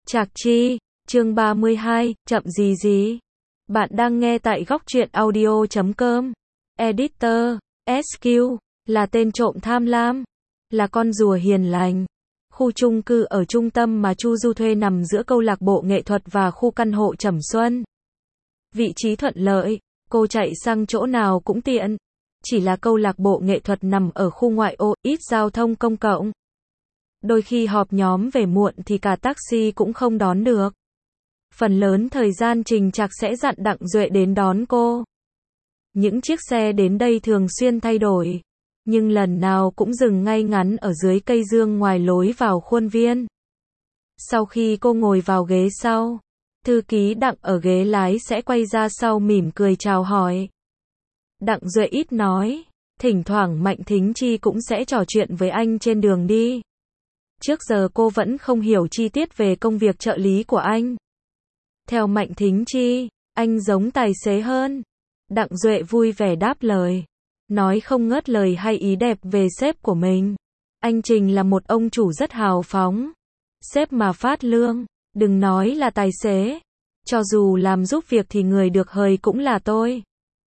Trạc Chi, chương 32, chậm gì gì. Bạn đang nghe tại góc truyện audio.com. Editor, SQ, là tên trộm tham lam, là con rùa hiền lành. Khu chung cư ở trung tâm mà Chu Du thuê nằm giữa câu lạc bộ nghệ thuật và khu căn hộ Trầm Xuân. Vị trí thuận lợi, cô chạy sang chỗ nào cũng tiện. Chỉ là câu lạc bộ nghệ thuật nằm ở khu ngoại ô, ít giao thông công cộng. Đôi khi họp nhóm về muộn thì cả taxi cũng không đón được. Phần lớn thời gian Trình Trạc sẽ dặn Đặng Duệ đến đón cô. Những chiếc xe đến đây thường xuyên thay đổi, nhưng lần nào cũng dừng ngay ngắn ở dưới cây dương ngoài lối vào khuôn viên. Sau khi cô ngồi vào ghế sau, thư ký Đặng ở ghế lái sẽ quay ra sau mỉm cười chào hỏi. Đặng Duệ ít nói, thỉnh thoảng Mạnh Thính Chi cũng sẽ trò chuyện với anh trên đường đi. Trước giờ cô vẫn không hiểu chi tiết về công việc trợ lý của anh. Theo Mạnh Thính Chi, anh giống tài xế hơn. Đặng Duệ vui vẻ đáp lời, nói không ngớt lời hay ý đẹp về sếp của mình. Anh Trình là một ông chủ rất hào phóng. Sếp mà phát lương, đừng nói là tài xế, cho dù làm giúp việc thì người được hời cũng là tôi.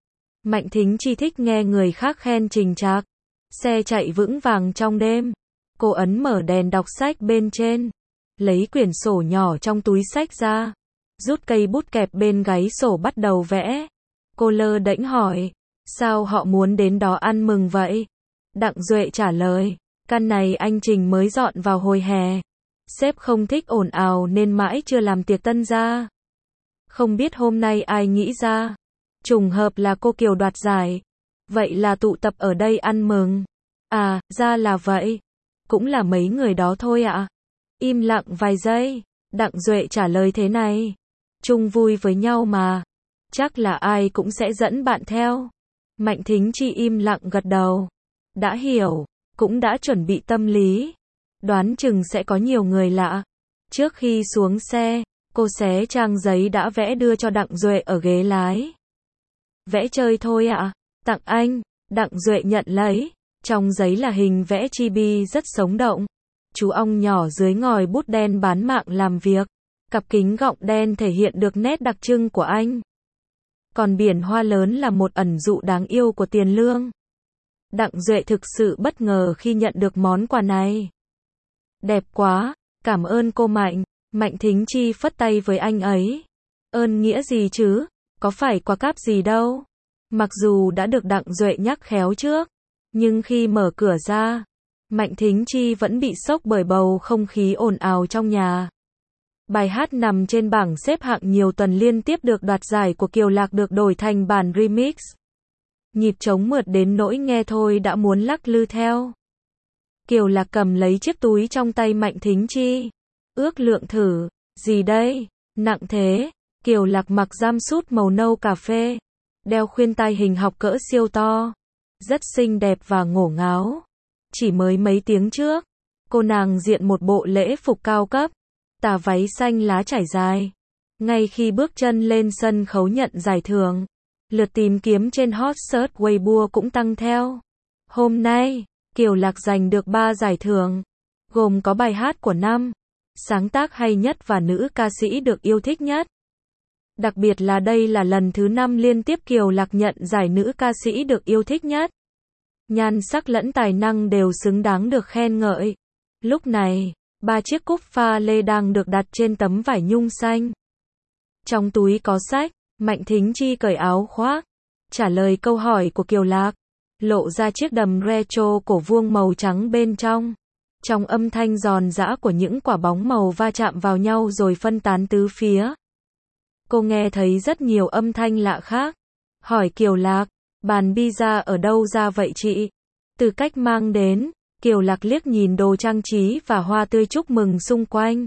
Mạnh Thính Chi thích nghe người khác khen Trình Trạc. Xe chạy vững vàng trong đêm. Cô ấn mở đèn đọc sách bên trên, lấy quyển sổ nhỏ trong túi sách ra, rút cây bút kẹp bên gáy sổ bắt đầu vẽ. Cô lơ đễnh hỏi, sao họ muốn đến đó ăn mừng vậy? Đặng Duệ trả lời, căn này anh Trình mới dọn vào hồi hè. Sếp không thích ồn ào nên mãi chưa làm tiệc tân gia. Không biết hôm nay ai nghĩ ra. Trùng hợp là cô Kiều đoạt giải. Vậy là tụ tập ở đây ăn mừng. À, ra là vậy. Cũng là mấy người đó thôi ạ. Im lặng vài giây, Đặng Duệ trả lời thế này. Chung vui với nhau mà. Chắc là ai cũng sẽ dẫn bạn theo. Mạnh Thính Chi im lặng gật đầu. Đã hiểu, cũng đã chuẩn bị tâm lý. Đoán chừng sẽ có nhiều người lạ. Trước khi xuống xe, cô xé trang giấy đã vẽ đưa cho Đặng Duệ ở ghế lái. Vẽ chơi thôi ạ. Tặng anh. Đặng Duệ nhận lấy. Trong giấy là hình vẽ chibi rất sống động. Chú ong nhỏ dưới ngòi bút đen bán mạng làm việc. Cặp kính gọng đen thể hiện được nét đặc trưng của anh. Còn biển hoa lớn là một ẩn dụ đáng yêu của tiền lương. Đặng Duệ thực sự bất ngờ khi nhận được món quà này. Đẹp quá, cảm ơn cô Mạnh. Mạnh Thính Chi phất tay với anh ấy. Ơn nghĩa gì chứ, có phải quà cáp gì đâu. Mặc dù đã được Đặng Duệ nhắc khéo trước, nhưng khi mở cửa ra, Mạnh Thính Chi vẫn bị sốc bởi bầu không khí ồn ào trong nhà. Bài hát nằm trên bảng xếp hạng nhiều tuần liên tiếp được đoạt giải của Kiều Lạc được đổi thành bản remix. Nhịp trống mượt đến nỗi nghe thôi đã muốn lắc lư theo. Kiều Lạc cầm lấy chiếc túi trong tay Mạnh Thính Chi. Ước lượng thử, gì đây, nặng thế. Kiều Lạc mặc jumpsuit màu nâu cà phê, đeo khuyên tai hình học cỡ siêu to. Rất xinh đẹp và ngổ ngáo. Chỉ mới mấy tiếng trước, cô nàng diện một bộ lễ phục cao cấp, tà váy xanh lá trải dài. Ngay khi bước chân lên sân khấu nhận giải thưởng, lượt tìm kiếm trên hot search Weibo cũng tăng theo. Hôm nay, Kiều Lạc giành được 3 giải thưởng, gồm có bài hát của năm, sáng tác hay nhất và nữ ca sĩ được yêu thích nhất. Đặc biệt là đây là lần thứ 5 liên tiếp Kiều Lạc nhận giải nữ ca sĩ được yêu thích nhất. Nhan sắc lẫn tài năng đều xứng đáng được khen ngợi. Lúc này, 3 chiếc cúp pha lê đang được đặt trên tấm vải nhung xanh. Trong túi có sách, Mạnh Thính Chi cởi áo khoác, trả lời câu hỏi của Kiều Lạc, lộ ra chiếc đầm retro cổ vuông màu trắng bên trong. Trong âm thanh giòn giã của những quả bóng màu va chạm vào nhau rồi phân tán tứ phía, cô nghe thấy rất nhiều âm thanh lạ khác. Hỏi Kiều Lạc, bàn pizza ở đâu ra vậy chị? Từ cách mang đến, Kiều Lạc liếc nhìn đồ trang trí và hoa tươi chúc mừng xung quanh.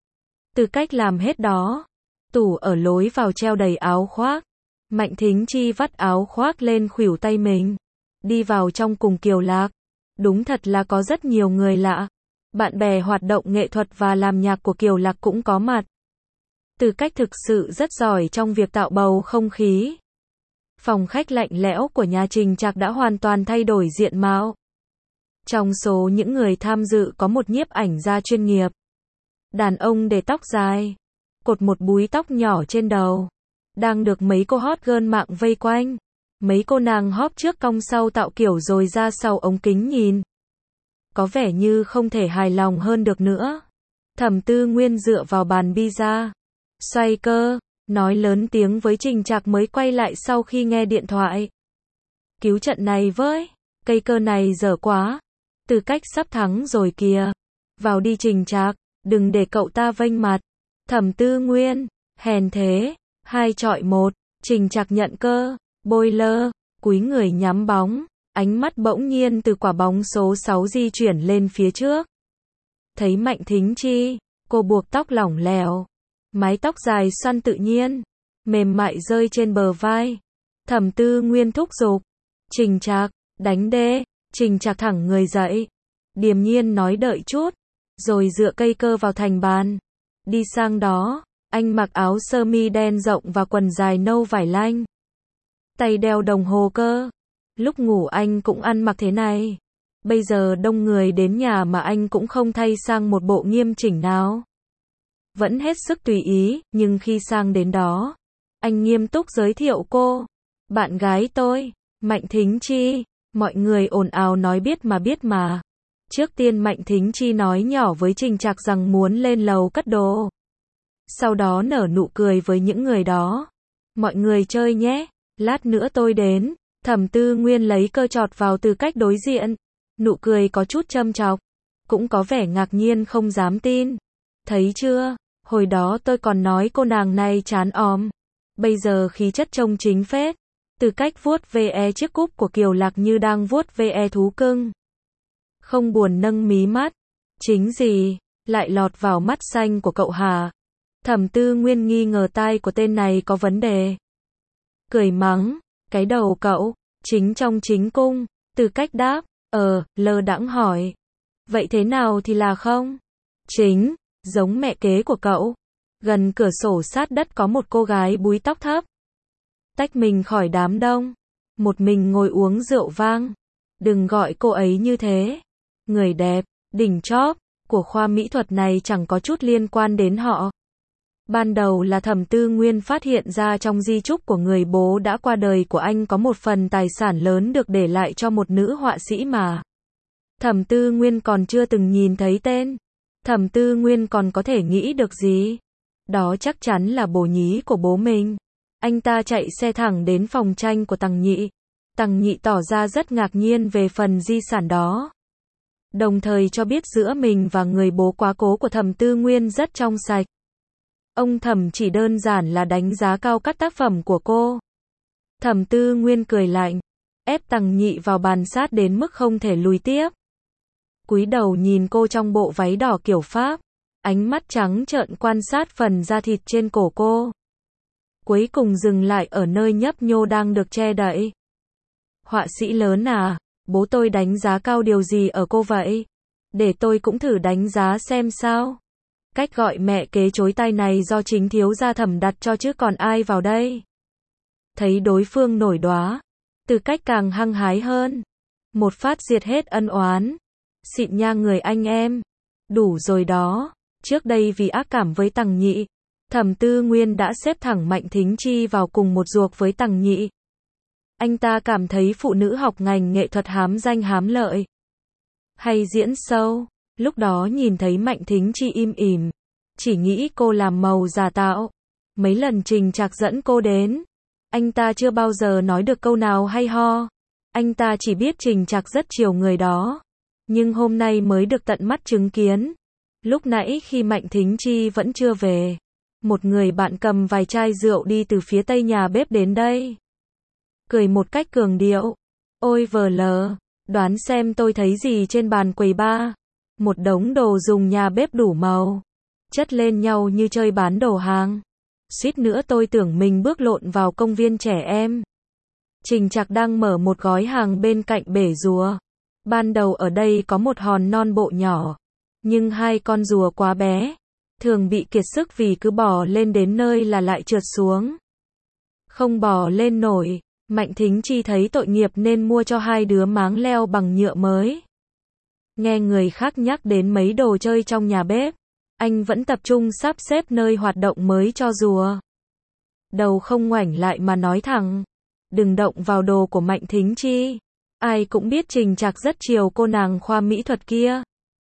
Từ cách làm hết đó. Tủ ở lối vào treo đầy áo khoác. Mạnh Thính Chi vắt áo khoác lên khuỷu tay mình, đi vào trong cùng Kiều Lạc. Đúng thật là có rất nhiều người lạ. Bạn bè hoạt động nghệ thuật và làm nhạc của Kiều Lạc cũng có mặt. Từ cách thực sự rất giỏi trong việc tạo bầu không khí. Phòng khách lạnh lẽo của nhà Trình Trạc đã hoàn toàn thay đổi diện mạo. Trong số những người tham dự có một nhiếp ảnh gia chuyên nghiệp. Đàn ông để tóc dài, cột một búi tóc nhỏ trên đầu, đang được mấy cô hot girl mạng vây quanh. Mấy cô nàng hóp trước cong sau tạo kiểu rồi ra sau ống kính nhìn. Có vẻ như không thể hài lòng hơn được nữa. Thẩm Tư Nguyên dựa vào bàn pizza, xoay cơ, nói lớn tiếng với Trình Trạc mới quay lại sau khi nghe điện thoại. Cứu trận này với, cây cơ này dở quá. Tư Cách sắp thắng rồi kìa. Vào đi Trình Trạc, đừng để cậu ta vênh mặt. Thẩm Tư Nguyên, hèn thế, 2-1, Trình Trạc nhận cơ, bôi lơ, cúi người nhắm bóng, ánh mắt bỗng nhiên từ quả bóng số 6 di chuyển lên phía trước. Thấy Mạnh Thính Chi, cô buộc tóc lỏng lẻo, mái tóc dài xoăn tự nhiên, mềm mại rơi trên bờ vai. Thẩm Tư Nguyên thúc giục, Trình Trạc, đánh đê. Trình Trạc thẳng người dậy, điềm nhiên nói đợi chút, rồi dựa cây cơ vào thành bàn. Đi sang đó, anh mặc áo sơ mi đen rộng và quần dài nâu vải lanh. Tay đeo đồng hồ cơ. Lúc ngủ anh cũng ăn mặc thế này. Bây giờ đông người đến nhà mà anh cũng không thay sang một bộ nghiêm chỉnh nào. Vẫn hết sức tùy ý, nhưng khi sang đến đó, anh nghiêm túc giới thiệu cô. Bạn gái tôi, Mạnh Thính Chi. Mọi người ồn ào nói biết mà. Trước tiên Mạnh Thính Chi nói nhỏ với Trình Trạc rằng muốn lên lầu cất đồ. Sau đó nở nụ cười với những người đó. Mọi người chơi nhé, lát nữa tôi đến. Thẩm Tư Nguyên lấy cơ chọt vào Tư Cách đối diện. Nụ cười có chút châm chọc, cũng có vẻ ngạc nhiên không dám tin. Thấy chưa, hồi đó tôi còn nói cô nàng này chán òm. Bây giờ khí chất trông chính phết. Tư Cách vuốt ve chiếc cúp của Kiều Lạc như đang vuốt ve thú cưng. Không buồn nâng mí mắt. Chính gì, lại lọt vào mắt xanh của cậu hả? Thẩm Tư Nguyên nghi ngờ tai của tên này có vấn đề. Cười mắng, cái đầu cậu, chính trong chính cung. Tư Cách đáp, lơ đãng hỏi. Vậy thế nào thì là không? Chính, giống mẹ kế của cậu. Gần cửa sổ sát đất có một cô gái búi tóc thấp. Tách mình khỏi đám đông. Một mình ngồi uống rượu vang. Đừng gọi cô ấy như thế. Người đẹp, đỉnh chóp, của khoa mỹ thuật này chẳng có chút liên quan đến họ. Ban đầu là Thẩm Tư Nguyên phát hiện ra trong di chúc của người bố đã qua đời của anh có một phần tài sản lớn được để lại cho một nữ họa sĩ mà Thẩm Tư Nguyên còn chưa từng nhìn thấy tên. Thẩm Tư Nguyên còn có thể nghĩ được gì? Đó chắc chắn là bồ nhí của bố mình. Anh ta chạy xe thẳng đến phòng tranh của Tằng Nhị. Tằng Nhị tỏ ra rất ngạc nhiên về phần di sản đó. Đồng thời cho biết giữa mình và người bố quá cố của Thẩm Tư Nguyên rất trong sạch. Ông Thẩm chỉ đơn giản là đánh giá cao các tác phẩm của cô. Thẩm Tư Nguyên cười lạnh, ép Tằng Nhị vào bàn sát đến mức không thể lùi tiếp. Cúi đầu nhìn cô trong bộ váy đỏ kiểu Pháp, ánh mắt trắng trợn quan sát phần da thịt trên cổ cô. Cuối cùng dừng lại ở nơi nhấp nhô đang được che đậy. Họa sĩ lớn à, bố tôi đánh giá cao điều gì ở cô vậy? Để tôi cũng thử đánh giá xem sao. Cách gọi mẹ kế chối tai này do chính thiếu gia Thẩm đặt cho chứ còn ai vào đây. Thấy đối phương nổi đoá, Tư Cách càng hăng hái hơn. Một phát diệt hết ân oán. Xịn nha người anh em. Đủ rồi đó. Trước đây vì ác cảm với Tằng Nhị, Thẩm Tư Nguyên đã xếp thẳng Mạnh Thính Chi vào cùng một ruột với Tằng Nhị. Anh ta cảm thấy phụ nữ học ngành nghệ thuật hám danh hám lợi. Hay diễn show. Lúc đó nhìn thấy Mạnh Thính Chi im ỉm, chỉ nghĩ cô làm màu giả tạo. Mấy lần Trình Trạc dẫn cô đến, anh ta chưa bao giờ nói được câu nào hay ho. Anh ta chỉ biết Trình Trạc rất chiều người đó. Nhưng hôm nay mới được tận mắt chứng kiến. Lúc nãy khi Mạnh Thính Chi vẫn chưa về, một người bạn cầm vài chai rượu đi từ phía tây nhà bếp đến đây. Cười một cách cường điệu. Ôi vờ lờ, đoán xem tôi thấy gì trên bàn quầy bar. Một đống đồ dùng nhà bếp đủ màu, chất lên nhau như chơi bán đồ hàng. Suýt nữa tôi tưởng mình bước lộn vào công viên trẻ em. Trình Trạc đang mở một gói hàng bên cạnh bể rùa. Ban đầu ở đây có một hòn non bộ nhỏ, nhưng hai con rùa quá bé, thường bị kiệt sức vì cứ bò lên đến nơi là lại trượt xuống. Không bò lên nổi, Mạnh Thính Chi thấy tội nghiệp nên mua cho hai đứa máng leo bằng nhựa mới. Nghe người khác nhắc đến mấy đồ chơi trong nhà bếp, Anh vẫn tập trung sắp xếp nơi hoạt động mới cho rùa. Đầu không ngoảnh lại mà nói thẳng. Đừng động vào đồ của Mạnh Thính Chi. Ai cũng biết Trình Trạc rất chiều cô nàng khoa mỹ thuật kia.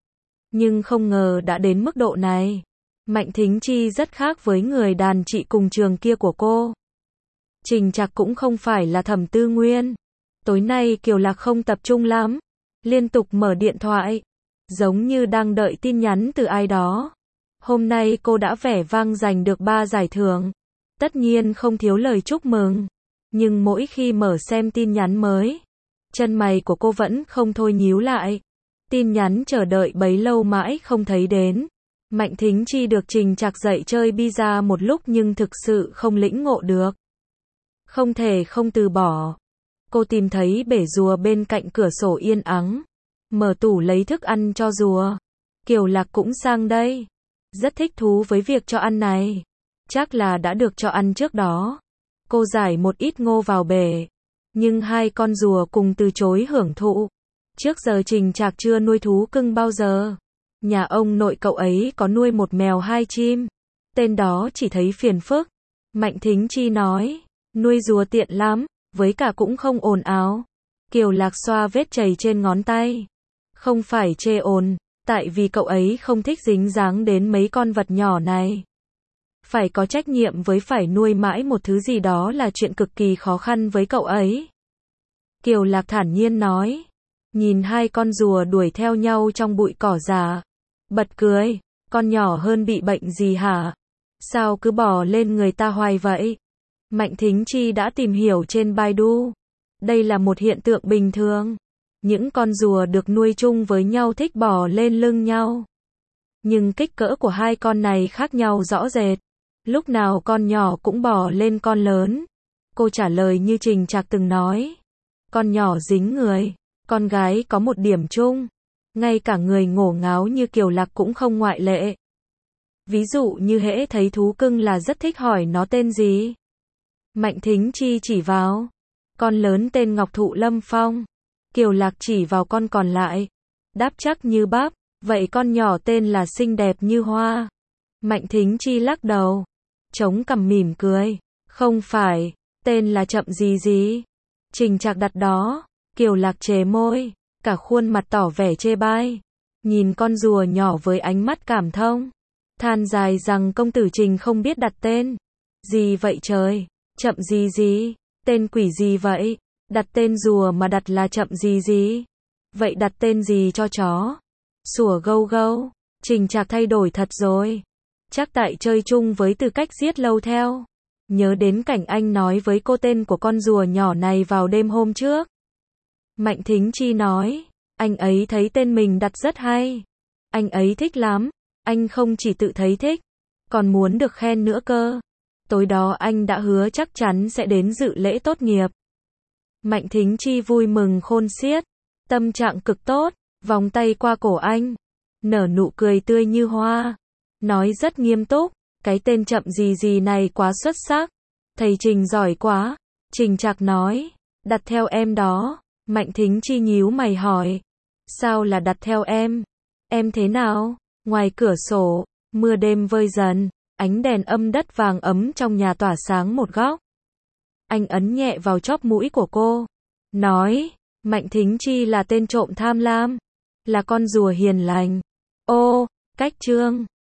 Nhưng không ngờ đã đến mức độ này. Mạnh Thính Chi rất khác với người đàn chị cùng trường kia của cô. Trình Trạc cũng không phải là Thẩm Tư Nguyên. Tối nay Kiều Lạc không tập trung lắm. Liên tục mở điện thoại. Giống như đang đợi tin nhắn từ ai đó. Hôm nay cô đã vẻ vang giành được 3 giải thưởng. Tất nhiên không thiếu lời chúc mừng. Nhưng mỗi khi mở xem tin nhắn mới, chân mày của cô vẫn không thôi nhíu lại. Tin nhắn chờ đợi bấy lâu mãi không thấy đến. Mạnh Thính Chi được Trình Trạc dạy chơi pizza một lúc nhưng thực sự không lĩnh ngộ được. Không thể không từ bỏ. Cô tìm thấy bể rùa bên cạnh cửa sổ yên ắng. Mở tủ lấy thức ăn cho rùa. Kiều Lạc cũng sang đây. Rất thích thú với việc cho ăn này. Chắc là đã được cho ăn trước đó. Cô giải một ít ngô vào bể. Nhưng hai con rùa cùng từ chối hưởng thụ. Trước giờ Trình Trạc chưa nuôi thú cưng bao giờ. Nhà ông nội cậu ấy có nuôi một mèo 2 chim. Tên đó chỉ thấy phiền phức. Mạnh Thính Chi nói. Nuôi rùa tiện lắm. Với cả cũng không ồn ào. Kiều Lạc xoa vết chảy trên ngón tay. Không phải chê ồn. Tại vì cậu ấy không thích dính dáng đến mấy con vật nhỏ này. Phải có trách nhiệm với phải nuôi mãi một thứ gì đó là chuyện cực kỳ khó khăn với cậu ấy. Kiều Lạc thản nhiên nói. Nhìn hai con rùa đuổi theo nhau trong bụi cỏ già. Bật cười. Con nhỏ hơn bị bệnh gì hả? Sao cứ bò lên người ta hoài vậy? Mạnh Thính Chi đã tìm hiểu trên Baidu. Đây là một hiện tượng bình thường. Những con rùa được nuôi chung với nhau thích bò lên lưng nhau. Nhưng kích cỡ của hai con này khác nhau rõ rệt. Lúc nào con nhỏ cũng bò lên con lớn. Cô trả lời như Trình Trạc từng nói. Con nhỏ dính người. Con gái có một điểm chung. Ngay cả người ngổ ngáo như Kiều Lạc cũng không ngoại lệ. Ví dụ như hễ thấy thú cưng là rất thích hỏi nó tên gì. Mạnh Thính Chi chỉ vào. Con lớn tên Ngọc Thụ Lâm Phong. Kiều Lạc chỉ vào con còn lại. Đáp chắc như bắp. Vậy con nhỏ tên là xinh đẹp như hoa. Mạnh Thính Chi lắc đầu. Chống cằm mỉm cười. Không phải. Tên là Chậm gì gì. Trình Trạc đặt đó. Kiều Lạc chề môi. Cả khuôn mặt tỏ vẻ chê bai. Nhìn con rùa nhỏ với ánh mắt cảm thông. Than dài rằng công tử Trình không biết đặt tên. Gì vậy trời? Chậm gì gì? Tên quỷ gì vậy? Đặt tên rùa mà đặt là Chậm gì gì? Vậy đặt tên gì cho chó? Sủa gâu gâu. Trình Trạc thay đổi thật rồi. Chắc tại chơi chung với Tư Cách giết lâu theo. Nhớ đến cảnh anh nói với cô tên của con rùa nhỏ này vào đêm hôm trước. Mạnh Thính Chi nói. Anh ấy thấy tên mình đặt rất hay. Anh ấy thích lắm. Anh không chỉ tự thấy thích. Còn muốn được khen nữa cơ. Tối đó anh đã hứa chắc chắn sẽ đến dự lễ tốt nghiệp. Mạnh Thính Chi vui mừng khôn xiết. Tâm trạng cực tốt. Vòng tay qua cổ anh. Nở nụ cười tươi như hoa. Nói rất nghiêm túc. Cái tên Chậm gì gì này quá xuất sắc. Thầy Trình giỏi quá. Trình Trạc nói. Đặt theo em đó. Mạnh Thính Chi nhíu mày hỏi. Sao là đặt theo em? Em thế nào? Ngoài cửa sổ, mưa đêm vơi dần. Ánh đèn âm đất vàng ấm trong nhà tỏa sáng một góc. Anh ấn nhẹ vào chóp mũi của cô. Nói. Mạnh Thính Chi là tên trộm tham lam. Là con rùa hiền lành. Ô, cách chương.